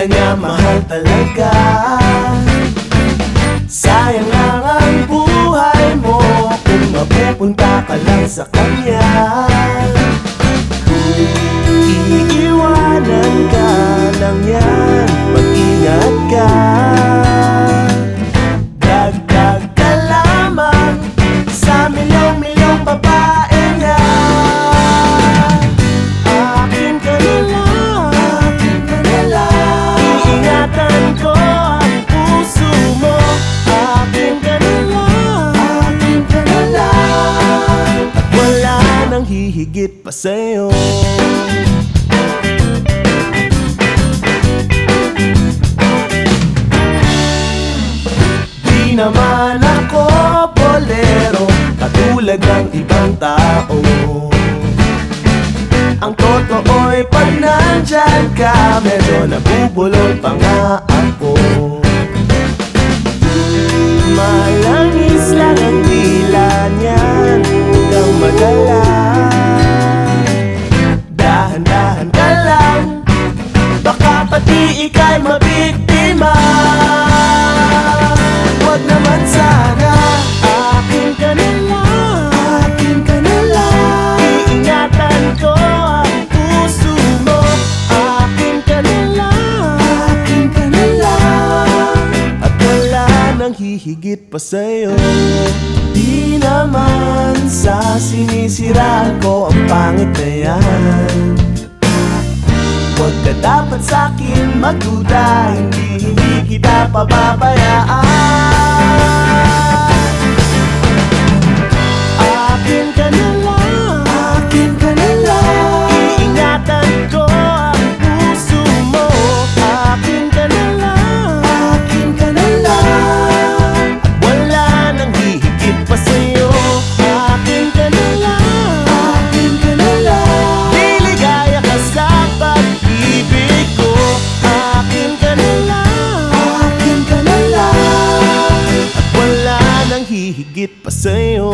kanya mahal talaga. Sayang lang ang buhay mo kung mapupunta ka lang sa kanya. Iiwanan ka lang yan, mag-ingat ka. Dagdag ka lamang sa milyong-milyong babae nga. Akin ka na lang, akin ka na lang. Iingatan ko ang puso mo. Akin ka na lang, akin ka na lang. At wala nang hihigit pa sa'yo. Di naman ako bolero katulad ng ibang tao. Ang totoo'y pag nandyan ka, medyo nabubulol pa nga ako. Malangis lang ang dila niyan, huwag kang magala. Dahan-dahan ka lang, baka pati ika'y mabiktima. Huwag naman sana, akin ka na lang, akin ka na lang. Iingatan ko ang puso mo. Akin ka na lang, akin ka na lang. At wala nang hihigit pa sa'yo. Di naman sa sinisiraan ko ang pangit na yan. Huwag ka dapat sa'kin magduda, hindi kita pababayaan. Akin ka na lang, akin ka na lang. Iingatan ko ang puso mo. Akin ka na lang, akin ka na lang. At wala nang hihigit pa sa'yo. Akin ka na lang, akin ka na lang. Liligaya ka sa pag-ibig ko. Akin ka na lang, akin ka na lang. At wala nang hihigit pa sa'yo.